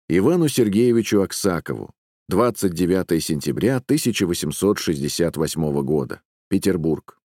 Ивану Сергеевичу Аксакову, 29 сентября 1868 года, Петербург.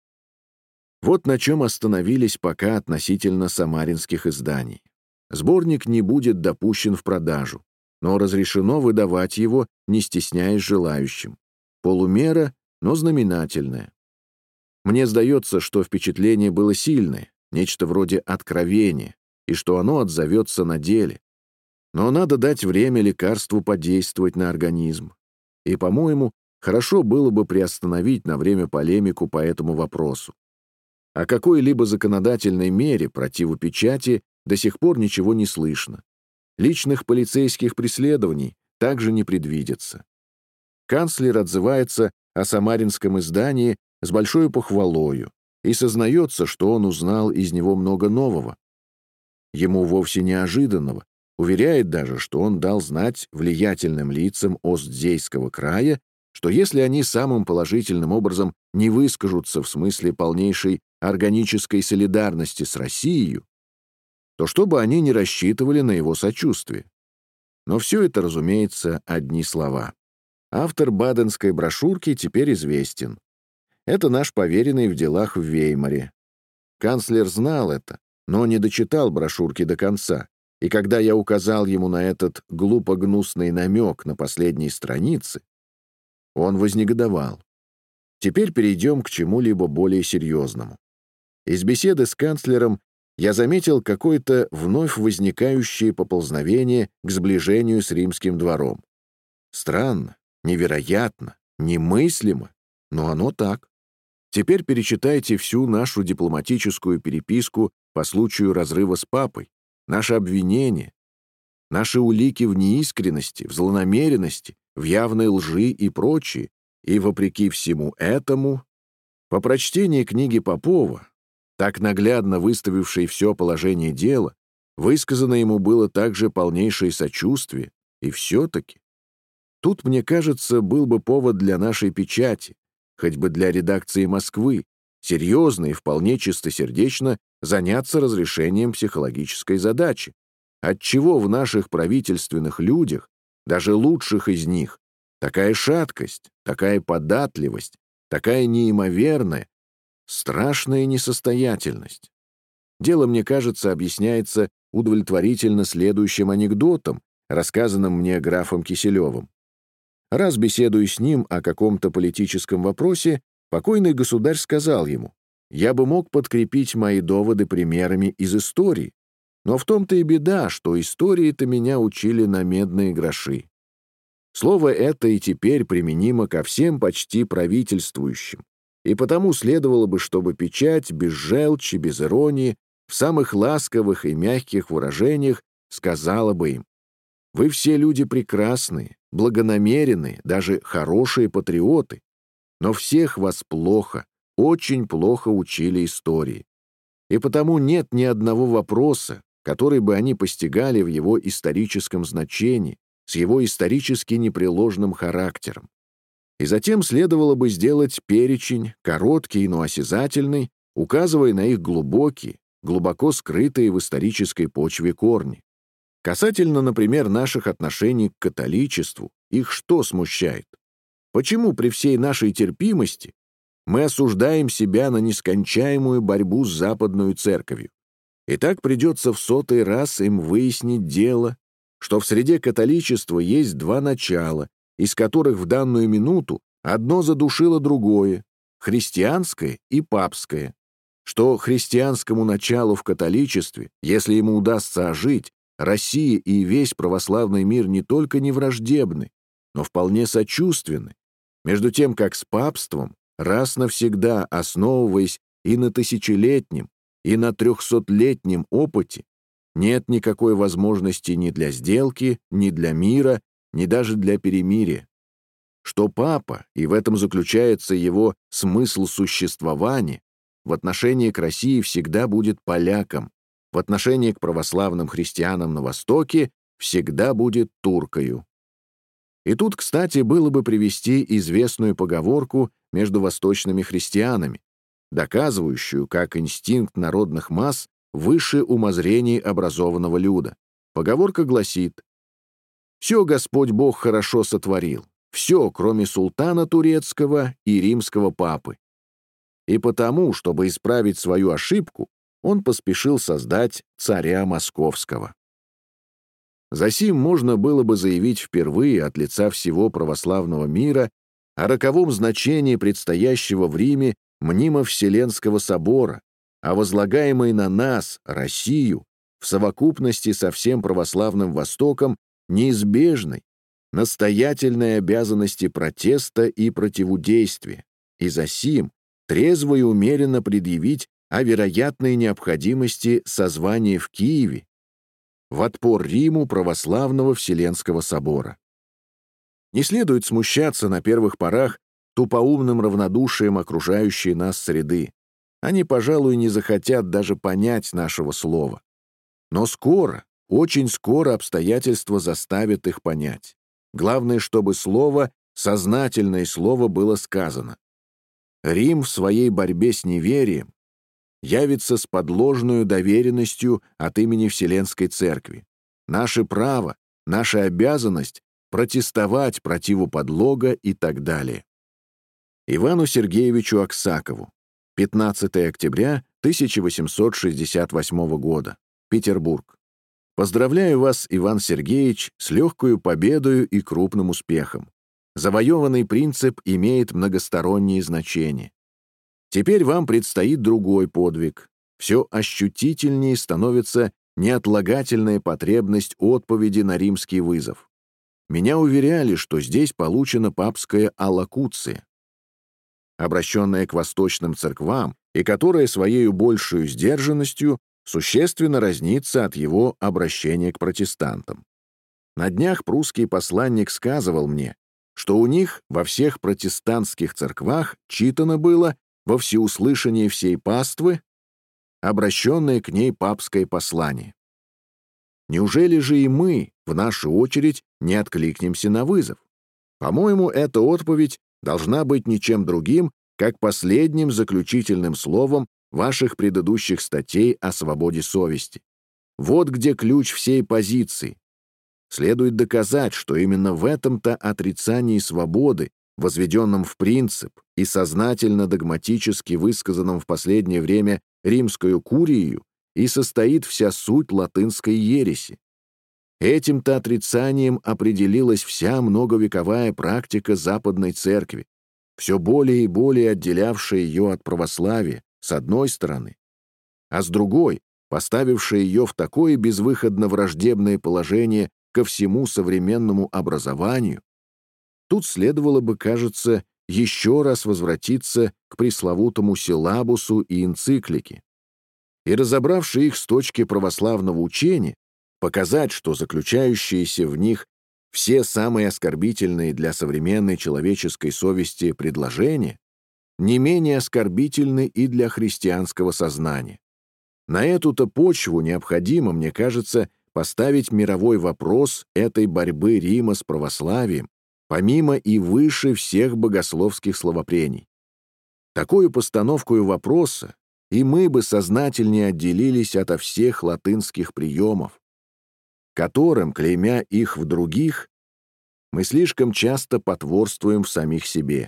Вот на чем остановились пока относительно самаринских изданий. Сборник не будет допущен в продажу, но разрешено выдавать его, не стесняясь желающим. Полумера, но знаменательная. Мне сдается, что впечатление было сильное, нечто вроде откровения, и что оно отзовется на деле. Но надо дать время лекарству подействовать на организм. И, по-моему, хорошо было бы приостановить на время полемику по этому вопросу. О какой-либо законодательной мере противопечати до сих пор ничего не слышно. Личных полицейских преследований также не предвидится. Канцлер отзывается о самаринском издании с большой похвалою и сознается, что он узнал из него много нового. Ему вовсе неожиданного, уверяет даже, что он дал знать влиятельным лицам Остзейского края, что если они самым положительным образом не выскажутся в смысле полнейшей органической солидарности с Россией, то чтобы они не рассчитывали на его сочувствие. Но все это, разумеется, одни слова. Автор баденской брошюрки теперь известен. Это наш поверенный в делах в Веймаре. Канцлер знал это, но не дочитал брошюрки до конца, и когда я указал ему на этот глупо-гнусный намек на последней странице, он вознегодовал. Теперь перейдем к чему-либо более серьезному. Из беседы с канцлером я заметил какое-то вновь возникающее поползновение к сближению с римским двором. Странно, невероятно, немыслимо, но оно так. Теперь перечитайте всю нашу дипломатическую переписку по случаю разрыва с папой, наши обвинения, наши улики в неискренности, в злонамеренности, в явной лжи и прочее, и, вопреки всему этому, по прочтении книги Попова, так наглядно выставившей все положение дела, высказано ему было также полнейшее сочувствие, и все-таки. Тут, мне кажется, был бы повод для нашей печати, хоть бы для редакции Москвы, серьезно и вполне чистосердечно заняться разрешением психологической задачи. Отчего в наших правительственных людях, даже лучших из них, такая шаткость, такая податливость, такая неимоверная, страшная несостоятельность? Дело, мне кажется, объясняется удовлетворительно следующим анекдотом, рассказанным мне графом Киселевым. Раз беседуя с ним о каком-то политическом вопросе, покойный государь сказал ему: «Я бы мог подкрепить мои доводы примерами из истории, но в том-то и беда, что истории-то меня учили на медные гроши». Слово это и теперь применимо ко всем почти правительствующим, и потому следовало бы, чтобы печать без желчи, без иронии, в самых ласковых и мягких выражениях сказала бы им: «Вы все люди прекрасные, благонамеренные, даже хорошие патриоты, но всех вас плохо, очень плохо учили истории. И потому нет ни одного вопроса, который бы они постигали в его историческом значении, с его исторически непреложным характером. И затем следовало бы сделать перечень, короткий, но осязательный, указывая на их глубокие, глубоко скрытые в исторической почве корни. Касательно, например, наших отношений к католичеству, их что смущает? Почему при всей нашей терпимости мы осуждаем себя на нескончаемую борьбу с Западной Церковью? И так придется в 100-й раз им выяснить дело, что в среде католичества есть два начала, из которых в данную минуту одно задушило другое — христианское и папское, что христианскому началу в католичестве, если ему удастся ожить, Россия и весь православный мир не только не враждебны, но вполне сочувственны, между тем как с папством, раз навсегда основываясь и на тысячелетнем, и на 300-летнем опыте, нет никакой возможности ни для сделки, ни для мира, ни даже для перемирия. Что папа, и в этом заключается его смысл существования, в отношении к России всегда будет поляком, в отношении к православным христианам на Востоке всегда будет туркою. И тут, кстати, было бы привести известную поговорку между восточными христианами, доказывающую, как инстинкт народных масс выше умозрений образованного люда. Поговорка гласит: Все Господь Бог хорошо сотворил. Все, кроме султана турецкого и римского папы. И потому, чтобы исправить свою ошибку, он поспешил создать царя московского. Засим можно было бы заявить впервые от лица всего православного мира о роковом значении предстоящего в Риме мнимо-вселенского собора, о возлагаемой на нас, Россию, в совокупности со всем православным Востоком, неизбежной, настоятельной обязанности протеста и противодействия, и засим трезво и умеренно предъявить о вероятной необходимости созвания в Киеве в отпор Риму православного Вселенского собора. Не следует смущаться на первых порах тупоумным равнодушием окружающей нас среды. Они, пожалуй, не захотят даже понять нашего слова. Но скоро, очень скоро обстоятельства заставят их понять. Главное, чтобы слово, сознательное слово, было сказано. Рим в своей борьбе с неверием явится с подложную доверенностью от имени Вселенской Церкви. Наше право, наша обязанность протестовать противу подлога и так далее. Ивану Сергеевичу Аксакову. 15 октября 1868 года. Петербург. Поздравляю вас, Иван Сергеевич, с легкою победою и крупным успехом. Завоеванный принцип имеет многосторонние значения. Теперь вам предстоит другой подвиг. Все ощутительнее становится неотлагательная потребность отповеди на римский вызов. Меня уверяли, что здесь получена папская аллокуция, обращенная к восточным церквам, и которая своею большую сдержанностью существенно разнится от его обращения к протестантам. На днях прусский посланник сказывал мне, что у них во всех протестантских церквах читано было во всеуслышание всей паствы, обращенное к ней папское послание. Неужели же и мы, в нашу очередь, не откликнемся на вызов? По-моему, эта отповедь должна быть ничем другим, как последним заключительным словом ваших предыдущих статей о свободе совести. Вот где ключ всей позиции. Следует доказать, что именно в этом-то отрицании свободы, возведенном в принцип и сознательно догматически высказанном в последнее время римскую курией, и состоит вся суть латынской ереси. Этим-то отрицанием определилась вся многовековая практика Западной Церкви, все более и более отделявшая ее от православия, с одной стороны, а с другой, поставившая ее в такое безвыходно враждебное положение ко всему современному образованию. Тут следовало бы, кажется, еще раз возвратиться к пресловутому силлабусу и энциклике, и, разобравши их с точки православного учения, показать, что заключающиеся в них все самые оскорбительные для современной человеческой совести предложения не менее оскорбительны и для христианского сознания. На эту-то почву необходимо, мне кажется, поставить мировой вопрос этой борьбы Рима с православием, помимо и выше всех богословских словопрений. Такую постановку вопроса и мы бы сознательнее отделились ото всех латынских приемов, которым, клеймя их в других, мы слишком часто потворствуем в самих себе.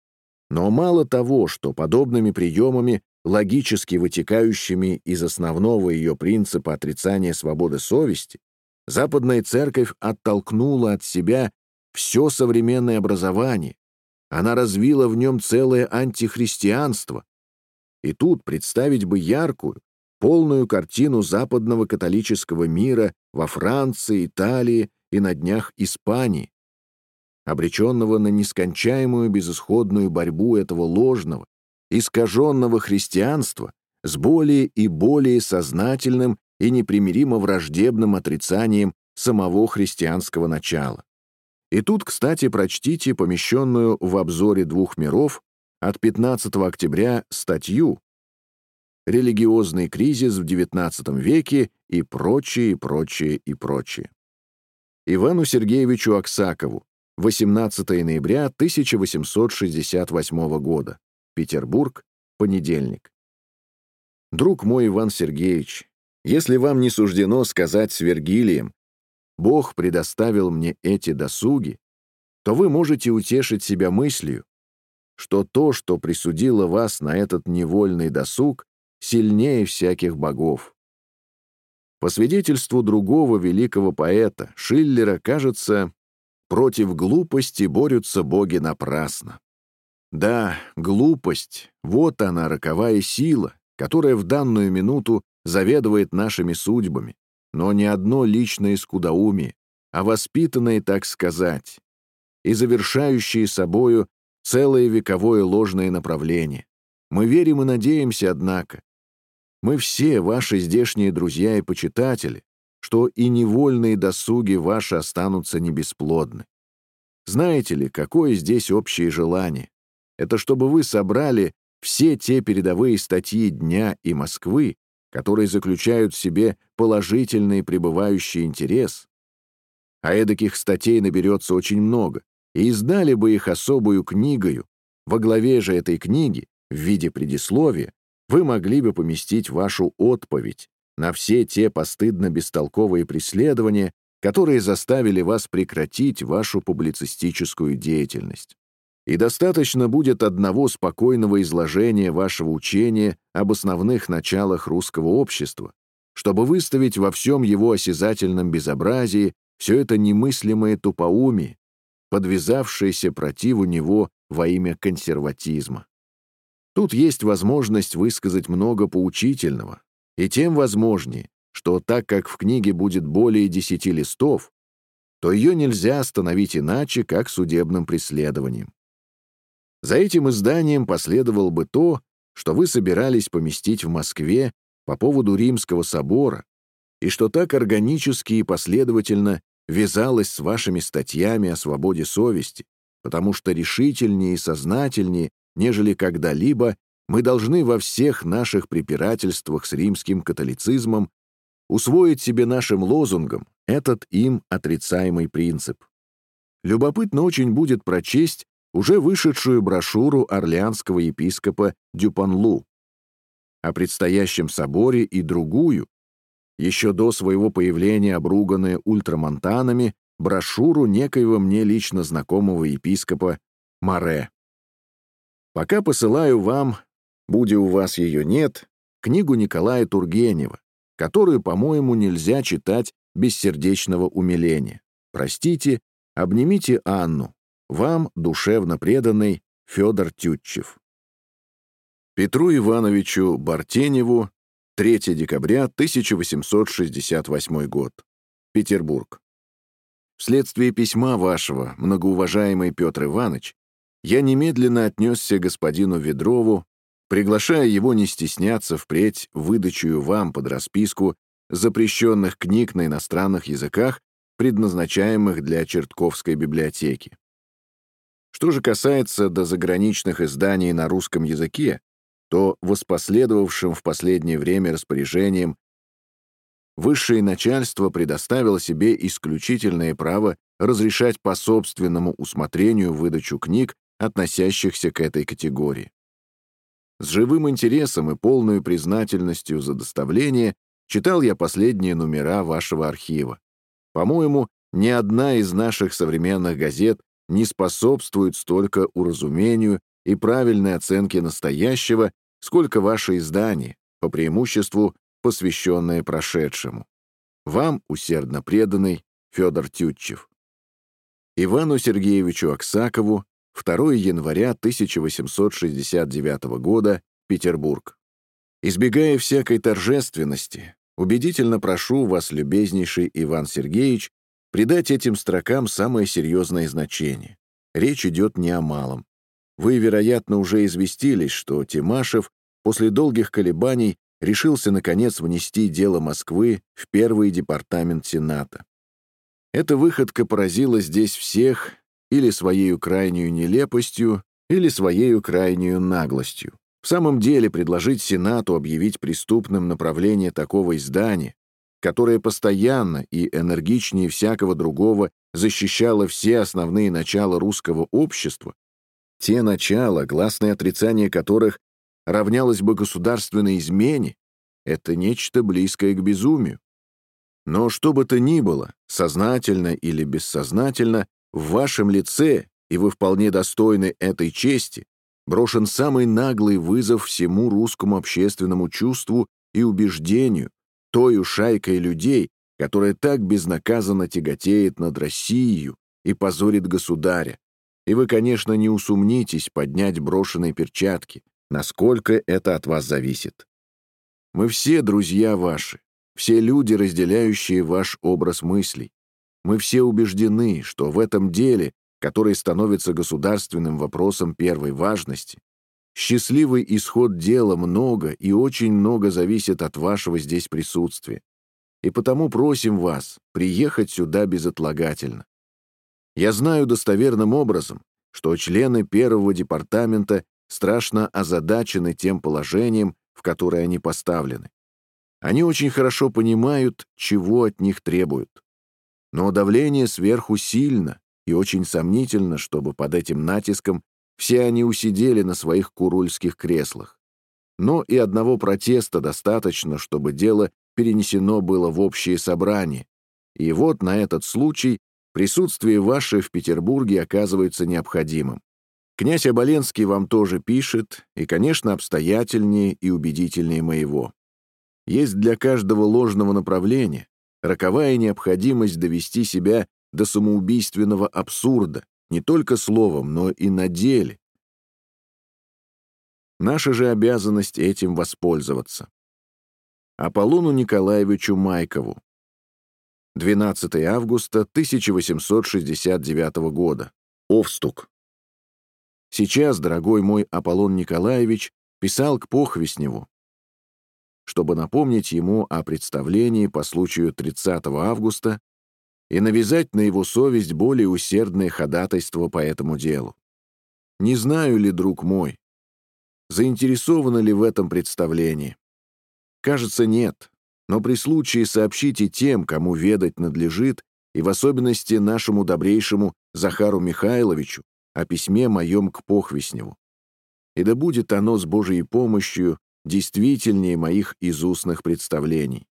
Но мало того, что подобными приемами, логически вытекающими из основного ее принципа отрицания свободы совести, Западная Церковь оттолкнула от себя все современное образование, она развила в нем целое антихристианство. И тут представить бы яркую, полную картину западного католического мира во Франции, Италии и на днях Испании, обреченного на нескончаемую безысходную борьбу этого ложного, искаженного христианства с более и более сознательным и непримиримо враждебным отрицанием самого христианского начала. И тут, кстати, прочтите помещенную в обзоре «Двух миров» от 15 октября статью «Религиозный кризис в XIX веке» и прочее, и прочее, и прочее. Ивану Сергеевичу Аксакову. 18 ноября 1868 года. Петербург. Понедельник. Друг мой Иван Сергеевич, если вам не суждено сказать с Вергилием Бог предоставил мне эти досуги, то вы можете утешить себя мыслью, что то, что присудило вас на этот невольный досуг, сильнее всяких богов. По свидетельству другого великого поэта, Шиллера, кажется, против глупости борются боги напрасно. Да, глупость — вот она, роковая сила, которая в данную минуту заведует нашими судьбами, но не одно личное скудоумие, а воспитанное, так сказать, и завершающие собою целое вековое ложное направление. Мы верим и надеемся, однако. Мы все, ваши здешние друзья и почитатели, что и невольные досуги ваши останутся не бесплодны. Знаете ли, какое здесь общее желание? Это чтобы вы собрали все те передовые статьи дня и Москвы, которые заключают в себе положительный пребывающий интерес. А эдаких статей наберется очень много, и издали бы их особую книгою. Во главе же этой книги, в виде предисловия, вы могли бы поместить вашу отповедь на все те постыдно-бестолковые преследования, которые заставили вас прекратить вашу публицистическую деятельность. И достаточно будет одного спокойного изложения вашего учения об основных началах русского общества, чтобы выставить во всем его осязательном безобразии все это немыслимое тупоумие, подвязавшееся противу него во имя консерватизма. Тут есть возможность высказать много поучительного, и тем возможнее, что так как в книге будет более 10 листов, то ее нельзя остановить иначе, как судебным преследованием. За этим изданием последовало бы то, что вы собирались поместить в Москве по поводу Римского собора, и что так органически и последовательно вязалось с вашими статьями о свободе совести, потому что решительнее и сознательнее, нежели когда-либо, мы должны во всех наших препирательствах с римским католицизмом усвоить себе нашим лозунгом этот им отрицаемый принцип. Любопытно очень будет прочесть уже вышедшую брошюру орлеанского епископа Дюпанлу о предстоящем соборе и другую, еще до своего появления обруганные ультрамонтанами, брошюру некоего мне лично знакомого епископа Море. Пока посылаю вам, будь у вас ее нет, книгу Николая Тургенева, которую, по-моему, нельзя читать без сердечного умиления. Простите, обнимите Анну. Вам, душевно преданный, Федор Тютчев. Петру Ивановичу Бартеневу, 3 декабря 1868 год. Петербург. Вследствие письма вашего, многоуважаемый Петр Иванович, я немедленно отнесся к господину Ведрову, приглашая его не стесняться впредь выдачу вам под расписку запрещенных книг на иностранных языках, предназначаемых для Чертковской библиотеки. Что же касается до заграничных изданий на русском языке, то воспоследовавшим в последнее время распоряжением высшее начальство предоставило себе исключительное право разрешать по собственному усмотрению выдачу книг, относящихся к этой категории. С живым интересом и полной признательностью за доставление читал я последние номера вашего архива. По-моему, ни одна из наших современных газет не способствует столько уразумению и правильной оценке настоящего, сколько ваше издание, по преимуществу посвященное прошедшему. Вам, усердно преданный, Федор Тютчев. Ивану Сергеевичу Аксакову, 2 января 1869 года, Петербург. Избегая всякой торжественности, убедительно прошу вас, любезнейший Иван Сергеевич, придать этим строкам самое серьезное значение. Речь идет не о малом. Вы, вероятно, уже известились, что Тимашев после долгих колебаний решился, наконец, внести дело Москвы в первый департамент Сената. Эта выходка поразила здесь всех или своею крайнюю нелепостью, или своею крайнюю наглостью. В самом деле, предложить Сенату объявить преступным направление такого издания, которое постоянно и энергичнее всякого другого защищало все основные начала русского общества, те начала, гласное отрицание которых равнялось бы государственной измене, это нечто близкое к безумию. Но что бы то ни было, сознательно или бессознательно, в вашем лице, и вы вполне достойны этой чести, брошен самый наглый вызов всему русскому общественному чувству и убеждению, тою шайкой людей, которая так безнаказанно тяготеет над Россией и позорит государя. И вы, конечно, не усомнитесь поднять брошенные перчатки, насколько это от вас зависит. Мы все друзья ваши, все люди, разделяющие ваш образ мыслей. Мы все убеждены, что в этом деле, который становится государственным вопросом первой важности, счастливый исход дела много и очень много зависит от вашего здесь присутствия. И потому просим вас приехать сюда безотлагательно. Я знаю достоверным образом, что члены первого департамента страшно озадачены тем положением, в которое они поставлены. Они очень хорошо понимают, чего от них требуют. Но давление сверху сильно, и очень сомнительно, чтобы под этим натиском все они усидели на своих курульских креслах. Но и одного протеста достаточно, чтобы дело перенесено было в общее собрание. И вот на этот случай присутствие ваше в Петербурге оказывается необходимым. Князь Оболенский вам тоже пишет, и, конечно, обстоятельнее и убедительнее моего. Есть для каждого ложного направления роковая необходимость довести себя до самоубийственного абсурда, не только словом, но и на деле. Наша же обязанность этим воспользоваться. Аполлону Николаевичу Майкову. 12 августа 1869 года. Овстук. Сейчас, дорогой мой Аполлон Николаевич, писал к Похвестневу, чтобы напомнить ему о представлении по случаю 30 августа и навязать на его совесть более усердное ходатайство по этому делу. Не знаю ли, друг мой, заинтересованы ли в этом представлении? Кажется, нет, но при случае сообщите тем, кому ведать надлежит, и в особенности нашему добрейшему Захару Михайловичу, о письме моем к Похвестневу. И да будет оно с Божией помощью действительнее моих изустных представлений.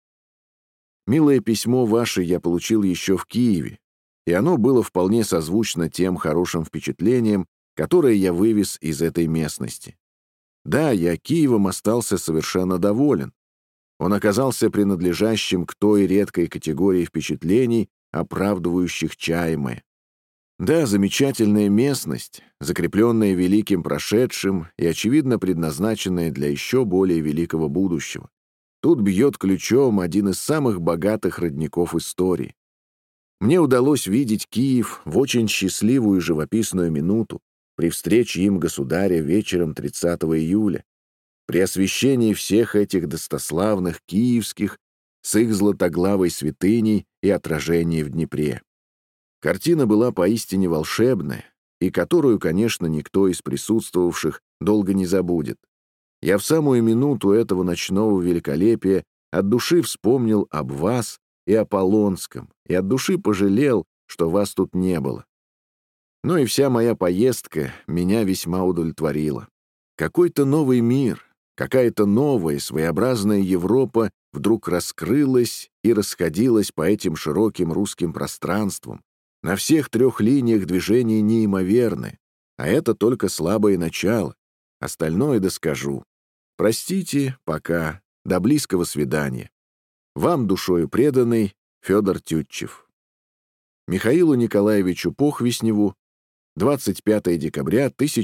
Милое письмо ваше я получил еще в Киеве, и оно было вполне созвучно тем хорошим впечатлениям, которые я вывез из этой местности. Да, я Киевом остался совершенно доволен. Он оказался принадлежащим к той редкой категории впечатлений, оправдывающих чаемое. Да, замечательная местность, закрепленная великим прошедшим и, очевидно, предназначенная для еще более великого будущего. Тут бьет ключом один из самых богатых родников истории. Мне удалось видеть Киев в очень счастливую и живописную минуту при встрече им государя вечером 30 июля, при освящении всех этих достославных киевских с их златоглавой святыней и отражении в Днепре. Картина была поистине волшебная, и которую, конечно, никто из присутствовавших долго не забудет. Я в самую минуту этого ночного великолепия от души вспомнил об вас и Аполлонском, и от души пожалел, что вас тут не было. Но и вся моя поездка меня весьма удовлетворила. Какой-то новый мир, какая-то новая, своеобразная Европа вдруг раскрылась и расходилась по этим широким русским пространствам. На всех трех линиях движения неимоверны, а это только слабое начало. Остальное доскажу. Простите, пока. До близкого свидания. Вам душою преданный Федор Тютчев. Михаилу Николаевичу Похвестневу, 25 декабря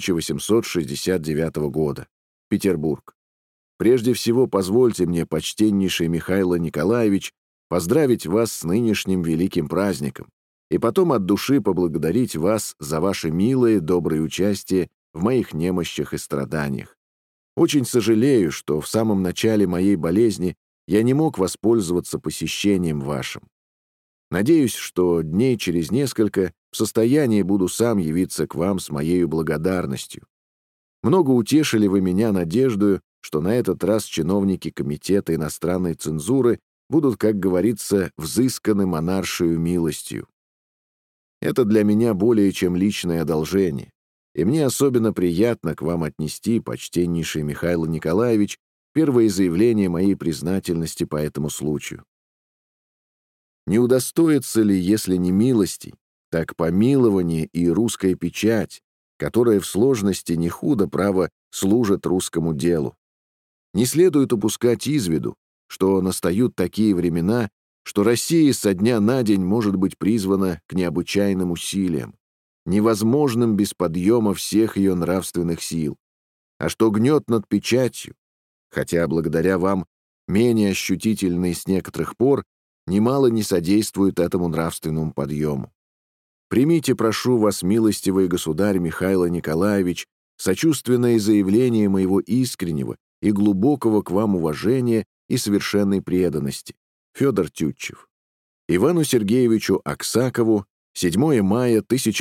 1869 года. Петербург. Прежде всего, позвольте мне, почтеннейший Михаил Николаевич, поздравить вас с нынешним великим праздником и потом от души поблагодарить вас за ваше милое, доброе участие в моих немощах и страданиях. Очень сожалею, что в самом начале моей болезни я не мог воспользоваться посещением вашим. Надеюсь, что дней через несколько в состоянии буду сам явиться к вам с моею благодарностью. Много утешили вы меня надеждою, что на этот раз чиновники Комитета иностранной цензуры будут, как говорится, взысканы монаршею милостью. Это для меня более чем личное одолжение, и мне особенно приятно к вам отнести, почтеннейший Михаил Николаевич, первое заявление моей признательности по этому случаю. Не удостоится ли, если не милостей, так помилование и русская печать, которая в сложности не худо, право, служит русскому делу? Не следует упускать из виду, что настают такие времена, что Россия со дня на день может быть призвана к необычайным усилиям, невозможным без подъема всех ее нравственных сил, а что гнет над печатью, хотя благодаря вам менее ощутительный с некоторых пор, немало не содействует этому нравственному подъему. Примите, прошу вас, милостивый государь Михаил Николаевич, сочувственное заявление моего искреннего и глубокого к вам уважения и совершенной преданности. Федор Тютчев. Ивану Сергеевичу Аксакову, 7 мая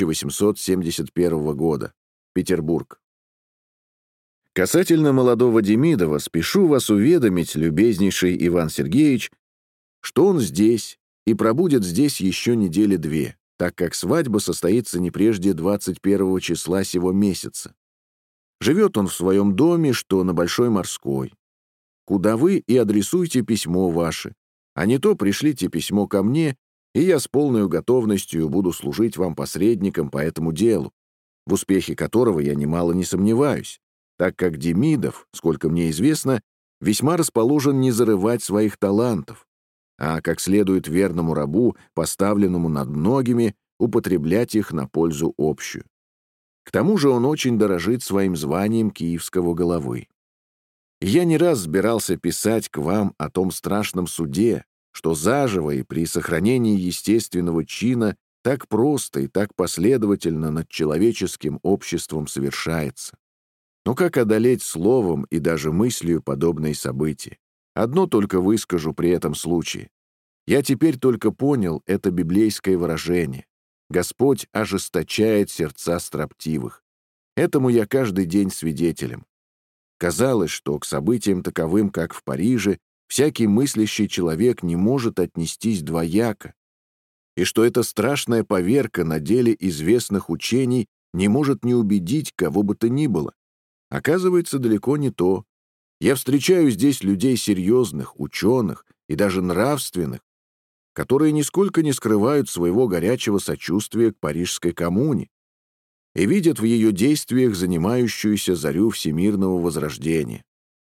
1871 года. Петербург. Касательно молодого Демидова спешу вас уведомить, любезнейший Иван Сергеевич, что он здесь и пробудет здесь еще недели 2, так как свадьба состоится не прежде 21 числа сего месяца. Живет он в своем доме, что на Большой Морской, куда вы и адресуйте письмо ваше, а не то пришлите письмо ко мне, и я с полной готовностью буду служить вам посредником по этому делу, в успехе которого я немало не сомневаюсь, так как Демидов, сколько мне известно, весьма расположен не зарывать своих талантов, а, как следует верному рабу, поставленному над многими, употреблять их на пользу общую. К тому же он очень дорожит своим званием киевского головы. Я не раз собирался писать к вам о том страшном суде, что заживо и при сохранении естественного чина так просто и так последовательно над человеческим обществом совершается. Но как одолеть словом и даже мыслью подобные события? Одно только выскажу при этом случае. Я теперь только понял это библейское выражение. Господь ожесточает сердца строптивых. Этому я каждый день свидетелем. Казалось, что к событиям таковым, как в Париже, всякий мыслящий человек не может отнестись двояко, и что эта страшная поверка на деле известных учений не может не убедить кого бы то ни было. Оказывается, далеко не то. Я встречаю здесь людей серьезных, ученых и даже нравственных, которые нисколько не скрывают своего горячего сочувствия к Парижской коммуне и видят в ее действиях занимающуюся зарю всемирного возрождения.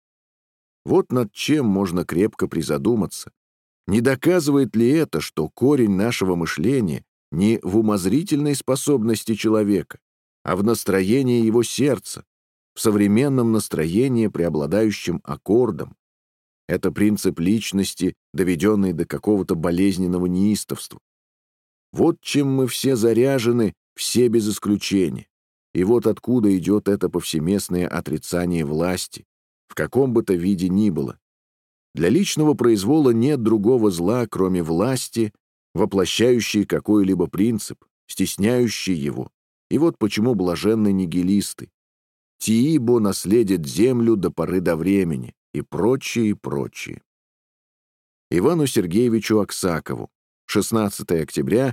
Вот над чем можно крепко призадуматься. Не доказывает ли это, что корень нашего мышления не в умозрительной способности человека, а в настроении его сердца, в современном настроении, преобладающем аккордом? Это принцип личности, доведенный до какого-то болезненного неистовства. Вот чем мы все заряжены, все без исключения. И вот откуда идет это повсеместное отрицание власти, в каком бы то виде ни было. Для личного произвола нет другого зла, кроме власти, воплощающей какой-либо принцип, стесняющей его. И вот почему блаженны нигилисты. Тиибо наследит землю до поры до времени, и прочее, и прочее. Ивану Сергеевичу Аксакову, 16 октября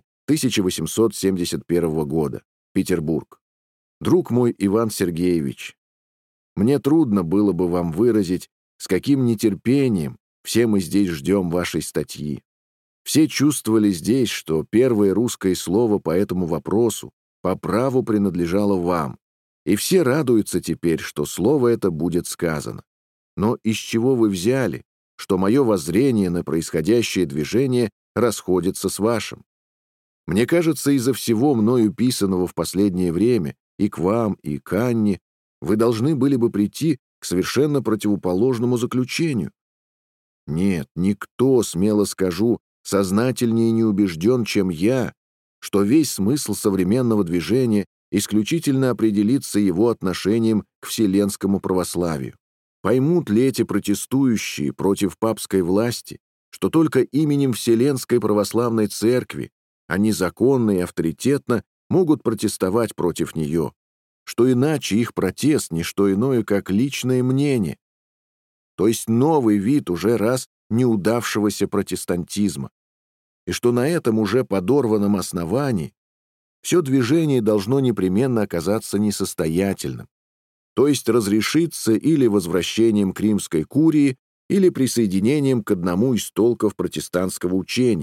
1871 года, Петербург. Друг мой Иван Сергеевич, мне трудно было бы вам выразить, с каким нетерпением все мы здесь ждем вашей статьи. Все чувствовали здесь, что первое русское слово по этому вопросу по праву принадлежало вам, и все радуются теперь, что слово это будет сказано. Но из чего вы взяли, что мое воззрение на происходящее движение расходится с вашим? Мне кажется, из-за всего мною писанного в последнее время и к вам, и к Анне вы должны были бы прийти к совершенно противоположному заключению. Нет, никто, смело скажу, сознательнее не убежден, чем я, что весь смысл современного движения исключительно определится его отношением к вселенскому православию. Поймут ли эти протестующие против папской власти, что только именем Вселенской православной церкви они законно и авторитетно могут протестовать против нее, что иначе их протест — не что иное, как личное мнение, то есть новый вид уже раз неудавшегося протестантизма, и что на этом уже подорванном основании все движение должно непременно оказаться несостоятельным, то есть разрешиться или возвращением к римской курии, или присоединением к одному из толков протестантского учения,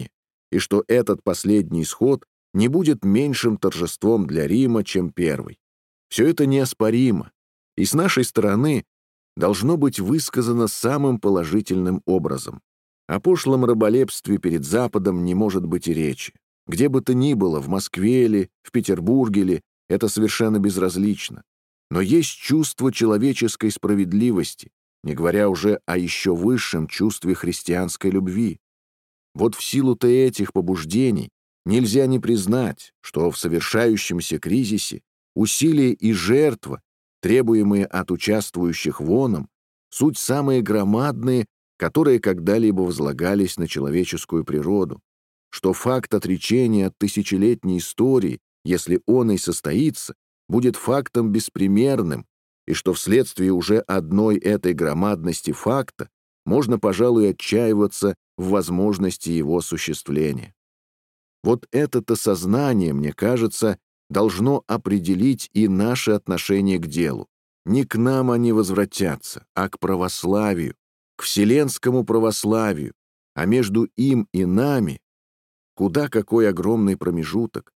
и что этот последний исход не будет меньшим торжеством для Рима, чем первый. Все это неоспоримо, и с нашей стороны должно быть высказано самым положительным образом. О пошлом раболепстве перед Западом не может быть и речи. Где бы то ни было, в Москве ли, в Петербурге ли, это совершенно безразлично. Но есть чувство человеческой справедливости, не говоря уже о еще высшем чувстве христианской любви. Вот в силу-то этих побуждений нельзя не признать, что в совершающемся кризисе усилия и жертва, требуемые от участвующих в оном, суть самые громадные, которые когда-либо возлагались на человеческую природу, что факт отречения от тысячелетней истории, если он и состоится, будет фактом беспримерным, и что вследствие уже одной этой громадности факта можно, пожалуй, отчаиваться в возможности его осуществления. Вот это-то сознание, мне кажется, должно определить и наше отношение к делу. Не к нам они возвратятся, а к православию, к вселенскому православию, а между им и нами куда какой огромный промежуток.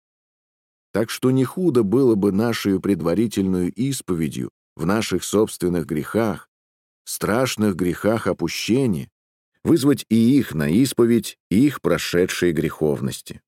Так что не худо было бы нашей предварительную исповедью в наших собственных грехах, страшных грехах опущения, вызвать и их на исповедь, и их прошедшие греховности.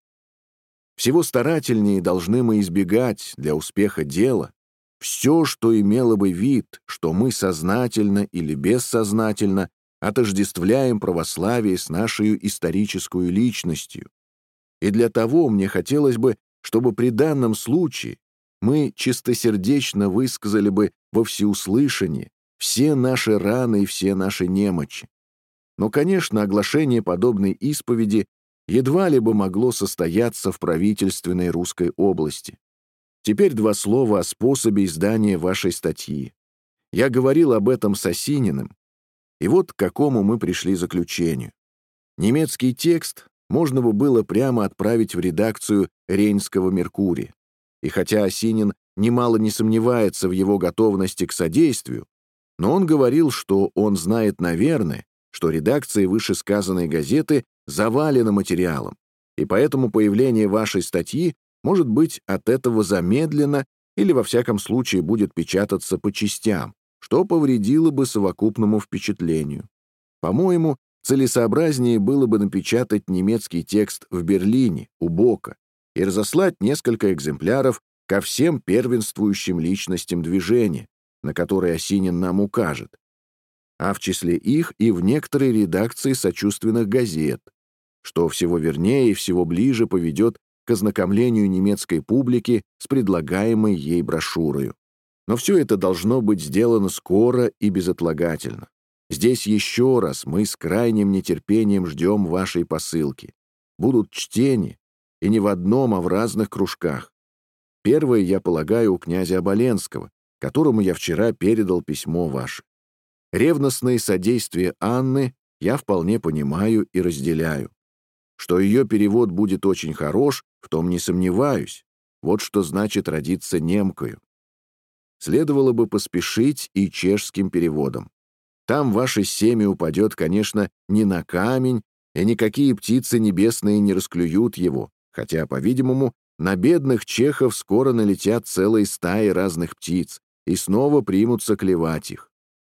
Всего старательнее должны мы избегать для успеха дела все, что имело бы вид, что мы сознательно или бессознательно отождествляем православие с нашей исторической личностью. И для того мне хотелось бы, чтобы при данном случае мы чистосердечно высказали бы во всеуслышание все наши раны и все наши немочи. Но, конечно, оглашение подобной исповеди едва ли бы могло состояться в правительственной русской области. Теперь два слова о способе издания вашей статьи. Я говорил об этом с Осининым, и вот к какому мы пришли заключению. Немецкий текст можно бы было прямо отправить в редакцию Рейнского «Меркурия». И хотя Осинин немало не сомневается в его готовности к содействию, но он говорил, что он знает, наверное, что редакция вышесказанной газеты завалена материалом, и поэтому появление вашей статьи может быть от этого замедлено или, во всяком случае, будет печататься по частям, что повредило бы совокупному впечатлению. По-моему, целесообразнее было бы напечатать немецкий текст в Берлине, у Бока, и разослать несколько экземпляров ко всем первенствующим личностям движения, на которые Осинин нам укажет, а в числе их и в некоторые редакции сочувственных газет, что всего вернее и всего ближе поведет к ознакомлению немецкой публики с предлагаемой ей брошюрою. Но все это должно быть сделано скоро и безотлагательно. Здесь еще раз мы с крайним нетерпением ждем вашей посылки. Будут чтения, и не в одном, а в разных кружках. Первое, я полагаю, у князя Оболенского, которому я вчера передал письмо ваше. Ревностное содействие Анны я вполне понимаю и разделяю. Что ее перевод будет очень хорош, в том не сомневаюсь. Вот что значит родиться немкою. Следовало бы поспешить и чешским переводом. Там ваше семя упадет, конечно, не на камень, и никакие птицы небесные не расклюют его, хотя, по-видимому, на бедных чехов скоро налетят целые стаи разных птиц и снова примутся клевать их.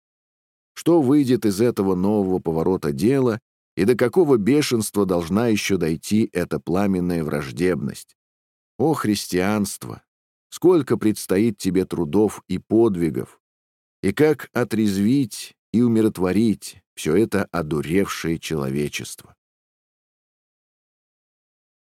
Что выйдет из этого нового поворота дела, и до какого бешенства должна еще дойти эта пламенная враждебность? О, христианство! Сколько предстоит тебе трудов и подвигов! И как отрезвить и умиротворить все это одуревшее человечество!